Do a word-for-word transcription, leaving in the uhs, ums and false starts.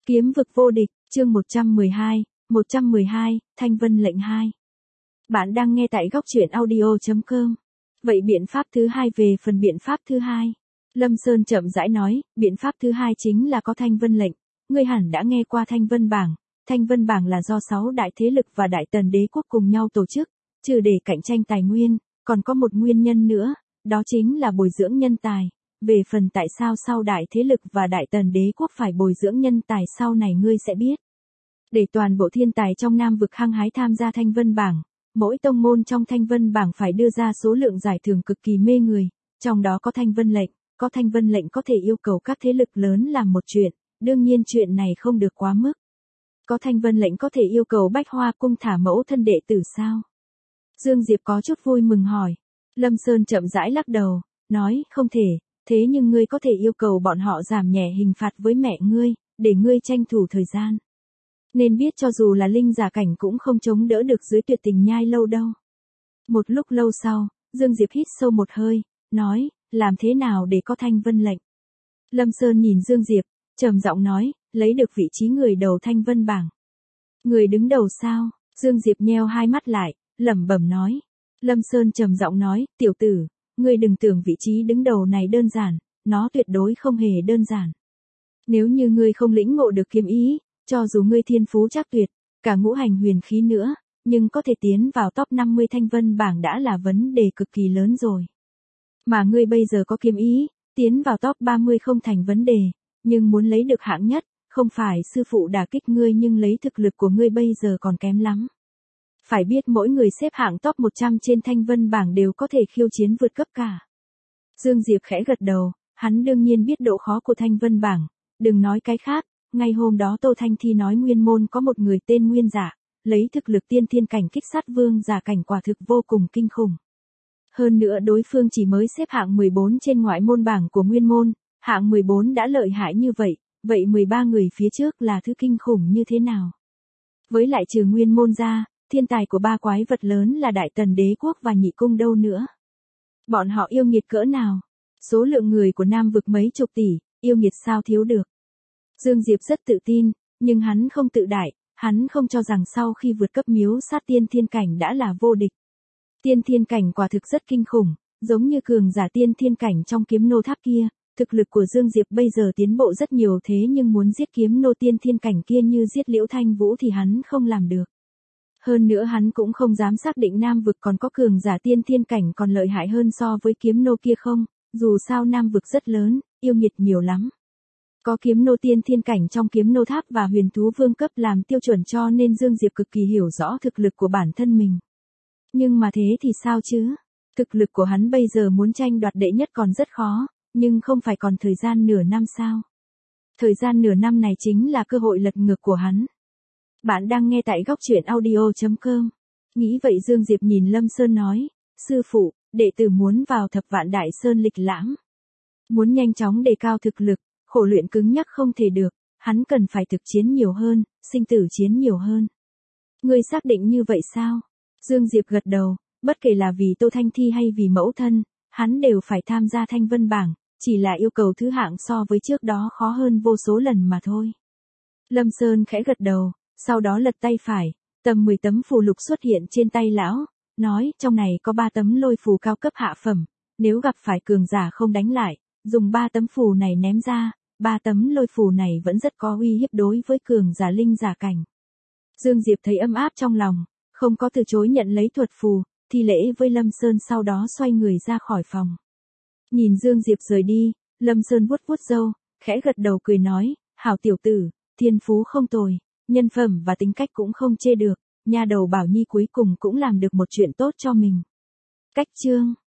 Kiếm vực vô địch, chương một trăm mười hai, một trăm mười hai, Thanh Vân lệnh hai. Bạn đang nghe tại góc truyện audio chấm com. Vậy biện pháp thứ hai về phần biện pháp thứ hai. Lâm Sơn chậm rãi nói, biện pháp thứ hai chính là có Thanh Vân lệnh. Ngươi hẳn đã nghe qua Thanh Vân bảng. Thanh Vân bảng là do sáu đại thế lực và đại tần đế quốc cùng nhau tổ chức, trừ để cạnh tranh tài nguyên, còn có một nguyên nhân nữa, đó chính là bồi dưỡng nhân tài. Về phần tại sao sau đại thế lực và đại tần đế quốc phải bồi dưỡng nhân tài sau này ngươi sẽ biết. Để toàn bộ thiên tài trong Nam vực hăng hái tham gia Thanh Vân bảng, mỗi tông môn trong Thanh Vân bảng phải đưa ra số lượng giải thưởng cực kỳ mê người, trong đó có Thanh Vân lệnh, có Thanh Vân lệnh có thể yêu cầu các thế lực lớn làm một chuyện, đương nhiên chuyện này không được quá mức. Có Thanh Vân lệnh có thể yêu cầu Bách Hoa cung thả mẫu thân đệ tử sao? Dương Diệp có chút vui mừng hỏi. Lâm Sơn chậm rãi lắc đầu, nói không thể. Thế nhưng ngươi có thể yêu cầu bọn họ giảm nhẹ hình phạt với mẹ ngươi, để ngươi tranh thủ thời gian. Nên biết cho dù là linh giả cảnh cũng không chống đỡ được dưới tuyệt tình nhai lâu đâu. Một lúc lâu sau, Dương Diệp hít sâu một hơi, nói, làm thế nào để có Thanh Vân lệnh? Lâm Sơn nhìn Dương Diệp, trầm giọng nói, lấy được vị trí người đầu Thanh Vân bảng. Người đứng đầu sao? Dương Diệp nheo hai mắt lại, lẩm bẩm nói. Lâm Sơn trầm giọng nói, tiểu tử. Ngươi đừng tưởng vị trí đứng đầu này đơn giản, nó tuyệt đối không hề đơn giản. Nếu như ngươi không lĩnh ngộ được kiếm ý, cho dù ngươi thiên phú chắc tuyệt, cả ngũ hành huyền khí nữa, nhưng có thể tiến vào top năm mươi Thanh Vân bảng đã là vấn đề cực kỳ lớn rồi. Mà ngươi bây giờ có kiếm ý, tiến vào top ba mươi không thành vấn đề, nhưng muốn lấy được hạng nhất, không phải sư phụ đả kích ngươi nhưng lấy thực lực của ngươi bây giờ còn kém lắm. Phải biết mỗi người xếp hạng top một trăm trên Thanh Vân bảng đều có thể khiêu chiến vượt cấp cả. Dương Diệp khẽ gật đầu, hắn đương nhiên biết độ khó của Thanh Vân bảng, đừng nói cái khác, ngay hôm đó Tô Thanh Thi nói nguyên môn có một người tên Nguyên Giả, lấy thực lực tiên thiên cảnh kích sát vương giả cảnh quả thực vô cùng kinh khủng. Hơn nữa đối phương chỉ mới xếp hạng mười bốn trên ngoại môn bảng của nguyên môn, hạng mười bốn đã lợi hại như vậy, vậy mười ba người phía trước là thứ kinh khủng như thế nào? Với lại trừ nguyên môn ra, thiên tài của ba quái vật lớn là Đại Tần Đế Quốc và Nhị Cung đâu nữa. Bọn họ yêu nghiệt cỡ nào? Số lượng người của Nam vực mấy chục tỷ, yêu nghiệt sao thiếu được. Dương Diệp rất tự tin, nhưng hắn không tự đại, hắn không cho rằng sau khi vượt cấp miếu sát tiên thiên cảnh đã là vô địch. Tiên thiên cảnh quả thực rất kinh khủng, giống như cường giả tiên thiên cảnh trong kiếm nô tháp kia, thực lực của Dương Diệp bây giờ tiến bộ rất nhiều thế nhưng muốn giết kiếm nô tiên thiên cảnh kia như giết Liễu Thanh Vũ thì hắn không làm được. Hơn nữa hắn cũng không dám xác định Nam vực còn có cường giả tiên thiên cảnh còn lợi hại hơn so với kiếm nô kia không, dù sao Nam vực rất lớn, yêu nghiệt nhiều lắm. Có kiếm nô tiên thiên cảnh trong kiếm nô tháp và huyền thú vương cấp làm tiêu chuẩn cho nên Dương Diệp cực kỳ hiểu rõ thực lực của bản thân mình. Nhưng mà thế thì sao chứ? Thực lực của hắn bây giờ muốn tranh đoạt đệ nhất còn rất khó, nhưng không phải còn thời gian nửa năm sao? Thời gian nửa năm này chính là cơ hội lật ngược của hắn. Bạn đang nghe tại góc truyện audio chấm com. Nghĩ vậy Dương Diệp nhìn Lâm Sơn nói, sư phụ, đệ tử muốn vào Thập Vạn Đại Sơn lịch lãm. Muốn nhanh chóng đề cao thực lực, khổ luyện cứng nhắc không thể được, hắn cần phải thực chiến nhiều hơn, sinh tử chiến nhiều hơn. Ngươi xác định như vậy sao? Dương Diệp gật đầu, bất kể là vì Tô Thanh Thi hay vì mẫu thân, hắn đều phải tham gia Thanh Vân bảng, chỉ là yêu cầu thứ hạng so với trước đó khó hơn vô số lần mà thôi. Lâm Sơn khẽ gật đầu. Sau đó lật tay phải, tầm mười tấm phù lục xuất hiện trên tay lão, nói trong này có ba tấm lôi phù cao cấp hạ phẩm, nếu gặp phải cường giả không đánh lại, dùng ba tấm phù này ném ra, ba tấm lôi phù này vẫn rất có uy hiếp đối với cường giả linh giả cảnh. Dương Diệp thấy ấm áp trong lòng, không có từ chối nhận lấy thuật phù, thi lễ với Lâm Sơn sau đó xoay người ra khỏi phòng. Nhìn Dương Diệp rời đi, Lâm Sơn vuốt vuốt râu, khẽ gật đầu cười nói, hảo tiểu tử, thiên phú không tồi. Nhân phẩm và tính cách cũng không chê được, nha đầu Bảo Nhi cuối cùng cũng làm được một chuyện tốt cho mình. Cách chương